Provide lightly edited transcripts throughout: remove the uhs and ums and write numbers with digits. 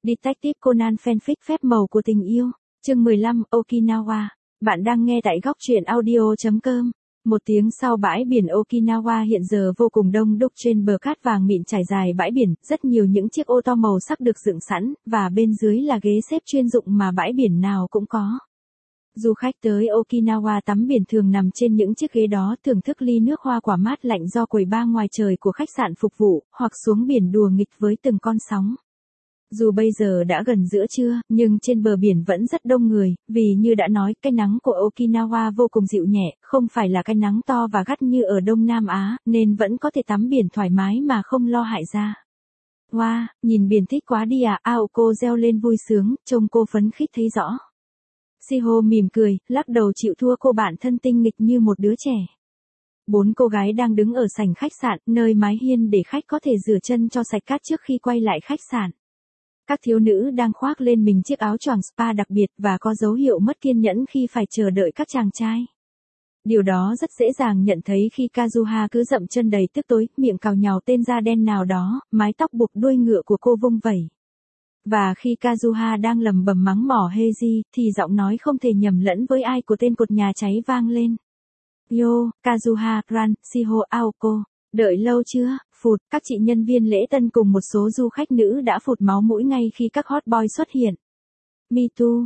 Detective Conan fanfic phép màu của tình yêu, chương 15, Okinawa. Bạn đang nghe tại góc truyện audio.com. Một tiếng sau, bãi biển Okinawa hiện giờ vô cùng đông đúc. Trên bờ cát vàng mịn trải dài bãi biển, rất nhiều những chiếc ô tô màu sắc được dựng sẵn, và bên dưới là ghế xếp chuyên dụng mà bãi biển nào cũng có. Du khách tới Okinawa tắm biển thường nằm trên những chiếc ghế đó, thưởng thức ly nước hoa quả mát lạnh do quầy bar ngoài trời của khách sạn phục vụ, hoặc xuống biển đùa nghịch với từng con sóng. Dù bây giờ đã gần giữa trưa, nhưng trên bờ biển vẫn rất đông người, vì như đã nói, cái nắng của Okinawa vô cùng dịu nhẹ, không phải là cái nắng to và gắt như ở Đông Nam Á, nên vẫn có thể tắm biển thoải mái mà không lo hại da. Wow, nhìn biển thích quá đi à, Aoko reo lên vui sướng, trông cô phấn khích thấy rõ. Shiho mỉm cười, lắc đầu chịu thua cô bạn thân tinh nghịch như một đứa trẻ. 4 cô gái đang đứng ở sảnh khách sạn, nơi mái hiên để khách có thể rửa chân cho sạch cát trước khi quay lại khách sạn. Các thiếu nữ đang khoác lên mình chiếc áo choàng spa đặc biệt và có dấu hiệu mất kiên nhẫn khi phải chờ đợi các chàng trai. Điều đó rất dễ dàng nhận thấy khi Kazuha cứ dậm chân đầy tức tối, miệng cào nhàu tên da đen nào đó, mái tóc buộc đuôi ngựa của cô vung vẩy. Và khi Kazuha đang lầm bầm mắng mỏ Heiji, thì giọng nói không thể nhầm lẫn với ai của tên cột nhà cháy vang lên. Yo, Kazuha, Ran, Shiho, Aoko. Đợi lâu chưa? Phụt, các chị nhân viên lễ tân cùng một số du khách nữ đã phụt máu mũi ngay khi các hot boy xuất hiện. Me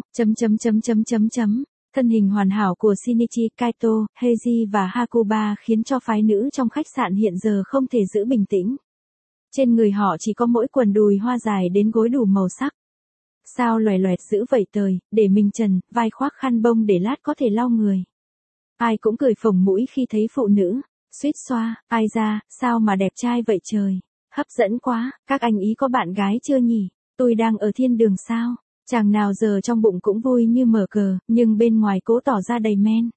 too, Thân hình hoàn hảo của Shinichi, Kaito, Heiji và Hakuba khiến cho phái nữ trong khách sạn hiện giờ không thể giữ bình tĩnh. Trên người họ chỉ có mỗi quần đùi hoa dài đến gối đủ màu sắc. Sao loè loẹt dữ vậy trời, để mình trần, vai khoác khăn bông để lát có thể lau người. Ai cũng cười phồng mũi khi thấy phụ nữ. Suýt xoa, ai ra, sao mà đẹp trai vậy trời. Hấp dẫn quá, các anh ý có bạn gái chưa nhỉ? Tôi đang ở thiên đường sao? Chàng nào giờ trong bụng cũng vui như mở cờ, nhưng bên ngoài cố tỏ ra đầy men.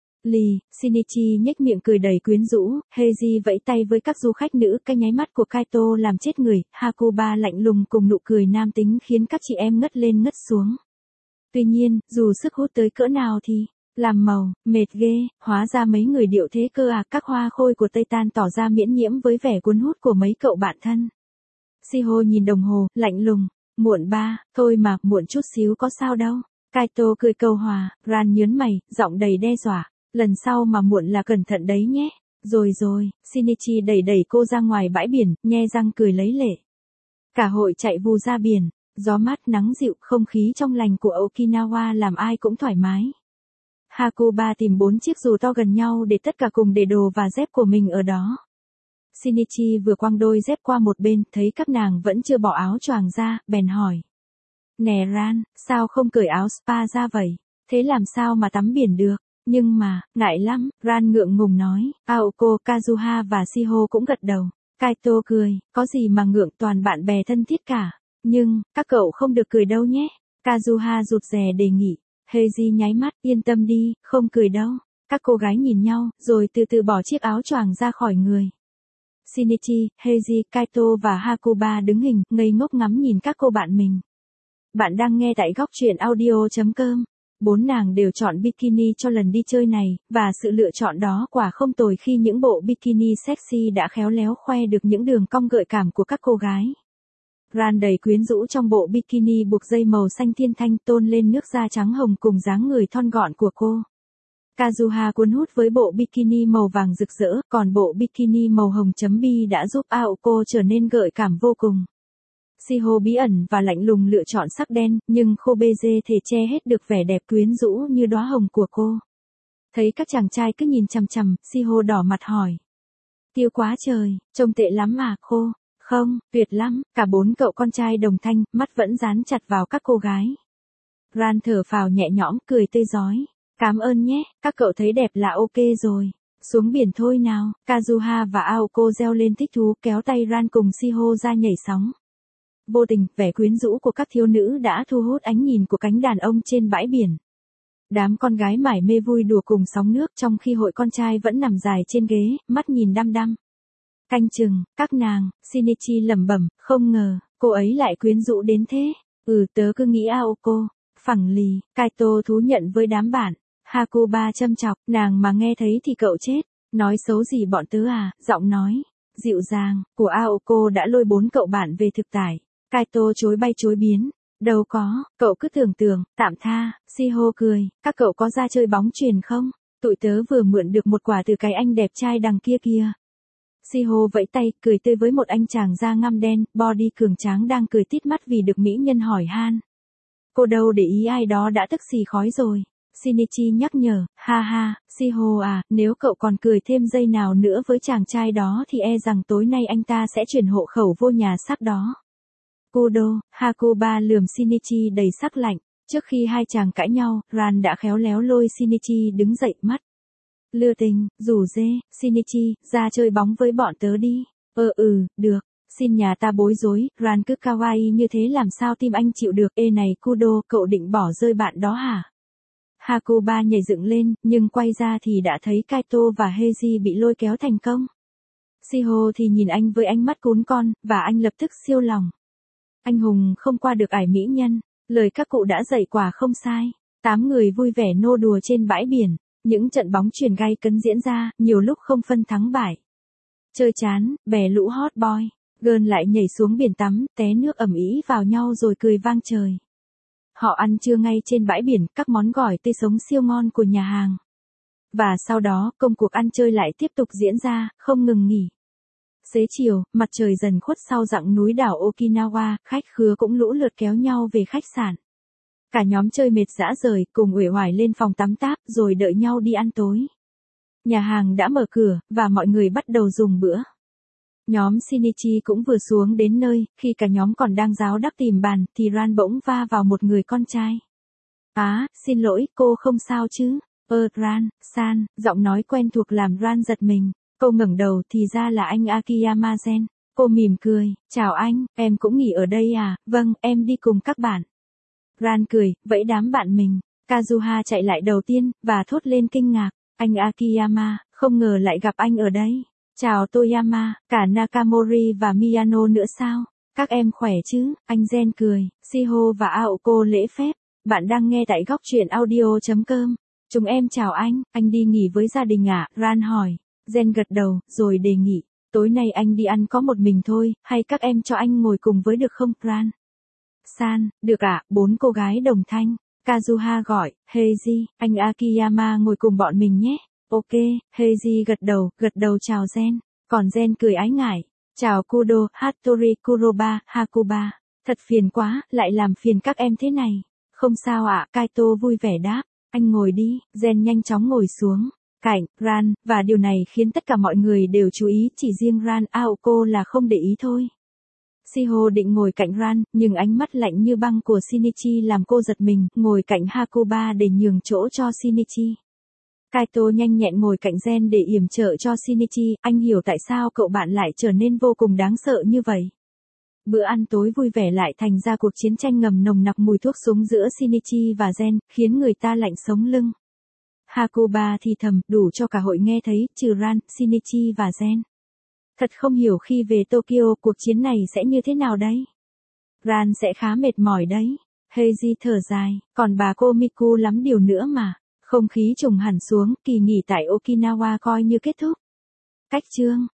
Shinichi nhếch miệng cười đầy quyến rũ, Heiji vẫy tay với các du khách nữ, cái nháy mắt của Kaito làm chết người, Hakuba lạnh lùng cùng nụ cười nam tính khiến các chị em ngất lên ngất xuống. Tuy nhiên, dù sức hút tới cỡ nào thì làm màu, mệt ghê, hóa ra mấy người điệu thế cơ à, các hoa khôi của Tây Tan tỏ ra miễn nhiễm với vẻ cuốn hút của mấy cậu bạn thân. Shiho nhìn đồng hồ, lạnh lùng, muộn ba, thôi mà, muộn chút xíu có sao đâu. Kaito cười cầu hòa, Ran nhớn mày, giọng đầy đe dọa, lần sau mà muộn là cẩn thận đấy nhé. Rồi, Shinichi đẩy cô ra ngoài bãi biển, nhe răng cười lấy lệ. Cả hội chạy vù ra biển, gió mát nắng dịu, không khí trong lành của Okinawa làm ai cũng thoải mái. Hakuba tìm 4 chiếc dù to gần nhau để tất cả cùng để đồ và dép của mình ở đó. Shinichi vừa quăng đôi dép qua một bên, thấy các nàng vẫn chưa bỏ áo choàng ra, bèn hỏi. Nè Ran, sao không cởi áo spa ra vậy? Thế làm sao mà tắm biển được? Nhưng mà, ngại lắm, Ran ngượng ngùng nói. Aoko, Kazuha và Shiho cũng gật đầu. Kaito cười, có gì mà ngượng, toàn bạn bè thân thiết cả. Nhưng, các cậu không được cười đâu nhé. Kazuha rụt rè đề nghị. Heiji nháy mắt, yên tâm đi, không cười đâu. Các cô gái nhìn nhau, rồi từ từ bỏ chiếc áo choàng ra khỏi người. Shinichi, Heiji, Kaito và Hakuba đứng hình, ngây ngốc ngắm nhìn các cô bạn mình. Bạn đang nghe tại góc truyện audio.com. 4 nàng đều chọn bikini cho lần đi chơi này, và sự lựa chọn đó quả không tồi khi những bộ bikini sexy đã khéo léo khoe được những đường cong gợi cảm của các cô gái. Ran đầy quyến rũ trong bộ bikini buộc dây màu xanh thiên thanh tôn lên nước da trắng hồng cùng dáng người thon gọn của cô. Kazuha cuốn hút với bộ bikini màu vàng rực rỡ, còn bộ bikini màu hồng chấm bi đã giúp Aoko trở nên gợi cảm vô cùng. Shiho bí ẩn và lạnh lùng lựa chọn sắc đen, nhưng Kobeje thể che hết được vẻ đẹp quyến rũ như đóa hồng của cô. Thấy các chàng trai cứ nhìn chằm chằm, Shiho đỏ mặt hỏi. Tiêu quá trời, trông tệ lắm à cô? Không, tuyệt lắm, cả 4 cậu con trai đồng thanh, mắt vẫn dán chặt vào các cô gái. Ran thở phào nhẹ nhõm, cười tươi rói. Cảm ơn nhé, các cậu thấy đẹp là ok rồi. Xuống biển thôi nào, Kazuha và Aoko reo lên thích thú, kéo tay Ran cùng Shiho ra nhảy sóng. Vô tình, vẻ quyến rũ của các thiếu nữ đã thu hút ánh nhìn của cánh đàn ông trên bãi biển. Đám con gái mải mê vui đùa cùng sóng nước trong khi hội con trai vẫn nằm dài trên ghế, mắt nhìn đăm đăm. Canh chừng, các nàng, Shinichi lẩm bẩm, không ngờ, cô ấy lại quyến rũ đến thế. Tớ cứ nghĩ Aoko, phẳng lì, Kaito thú nhận với đám bạn. Hakuba châm chọc, nàng mà nghe thấy thì cậu chết. Nói xấu gì bọn tớ à, giọng nói dịu dàng của Aoko đã lôi 4 cậu bạn về thực tại. Kaito chối bay chối biến. Đâu có, cậu cứ tưởng tượng, tạm tha, Shiho cười, các cậu có ra chơi bóng chuyền không? Tụi tớ vừa mượn được một quả từ cái anh đẹp trai đằng kia kìa. Shiho vẫy tay, cười tươi với một anh chàng da ngăm đen, body cường tráng đang cười tít mắt vì được mỹ nhân hỏi han. Cô đâu để ý ai đó đã tức xì khói rồi. Shinichi nhắc nhở, ha ha, Shiho à, nếu cậu còn cười thêm giây nào nữa với chàng trai đó thì e rằng tối nay anh ta sẽ chuyển hộ khẩu vô nhà xác đó. Kudo, Hakuba lườm Shinichi đầy sắc lạnh. Trước khi hai chàng cãi nhau, Ran đã khéo léo lôi Shinichi đứng dậy mắt. Lừa tình, rủ dê, Shinichi, ra chơi bóng với bọn tớ đi. Được. Xin nhà ta bối rối, Ran cứ kawaii như thế làm sao tim anh chịu được. Ê này Kudo, cậu định bỏ rơi bạn đó hả? Hakuba nhảy dựng lên, nhưng quay ra thì đã thấy Kaito và Heiji bị lôi kéo thành công. Shiho thì nhìn anh với ánh mắt cún con, và anh lập tức siêu lòng. Anh hùng không qua được ải mỹ nhân, lời các cụ đã dạy quả không sai. 8 người vui vẻ nô đùa trên bãi biển, những trận bóng chuyền gay cấn diễn ra, nhiều lúc không phân thắng bại. Chơi chán, bè lũ hot boy, girl lại nhảy xuống biển tắm, té nước ầm ĩ vào nhau rồi cười vang trời. Họ ăn trưa ngay trên bãi biển, các món gỏi tươi sống siêu ngon của nhà hàng. Và sau đó, công cuộc ăn chơi lại tiếp tục diễn ra, không ngừng nghỉ. Xế chiều, mặt trời dần khuất sau dặng núi đảo Okinawa, khách khứa cũng lũ lượt kéo nhau về khách sạn. Cả nhóm chơi mệt rã rời, cùng uể oải lên phòng tắm táp, rồi đợi nhau đi ăn tối. Nhà hàng đã mở cửa, và mọi người bắt đầu dùng bữa. Nhóm Shinichi cũng vừa xuống đến nơi, khi cả nhóm còn đang ráo đắc tìm bàn, thì Ran bỗng va vào một người con trai. Xin lỗi, cô không sao chứ? Ran, giọng nói quen thuộc làm Ran giật mình. Cô ngẩng đầu thì ra là anh Akiyama Gen. Cô mỉm cười, chào anh, em cũng nghỉ ở đây à? Vâng, em đi cùng các bạn. Ran cười, vẫy đám bạn mình. Kazuha chạy lại đầu tiên, và thốt lên kinh ngạc. Anh Akiyama, không ngờ lại gặp anh ở đây. Chào Toyama, cả Nakamori và Miyano nữa sao? Các em khỏe chứ? Anh Gen cười. Shiho và Aoko lễ phép. Bạn đang nghe tại góc truyện audio.com. Chúng em chào anh đi nghỉ với gia đình à? Ran hỏi. Gen gật đầu, rồi đề nghị. Tối nay anh đi ăn có một mình thôi, hay các em cho anh ngồi cùng với được không? Ran. San, được ạ, 4 cô gái đồng thanh. Kazuha gọi, Heiji, anh Akiyama ngồi cùng bọn mình nhé. Ok, Heiji gật đầu chào Gen. Còn Gen cười ái ngại. Chào Kudo, Hattori, Kuroba, Hakuba. Thật phiền quá, lại làm phiền các em thế này. Không sao ạ, Kaito vui vẻ đáp. Anh ngồi đi, Gen nhanh chóng ngồi xuống. Cạnh, Ran, và điều này khiến tất cả mọi người đều chú ý, chỉ riêng Ran Aoko là không để ý thôi. Shiho định ngồi cạnh Ran, nhưng ánh mắt lạnh như băng của Shinichi làm cô giật mình, ngồi cạnh Hakuba để nhường chỗ cho Shinichi. Kaito nhanh nhẹn ngồi cạnh Gen để yểm trợ cho Shinichi, anh hiểu tại sao cậu bạn lại trở nên vô cùng đáng sợ như vậy. Bữa ăn tối vui vẻ lại thành ra cuộc chiến tranh ngầm nồng nặc mùi thuốc súng giữa Shinichi và Gen, khiến người ta lạnh sống lưng. Hakuba thì thầm, đủ cho cả hội nghe thấy, trừ Ran, Shinichi và Gen. Thật không hiểu khi về Tokyo cuộc chiến này sẽ như thế nào đấy. Ran sẽ khá mệt mỏi đấy. Heiji thở dài, còn bà cô Miku lắm điều nữa mà. Không khí trùng hẳn xuống, kỳ nghỉ tại Okinawa coi như kết thúc. Cách chương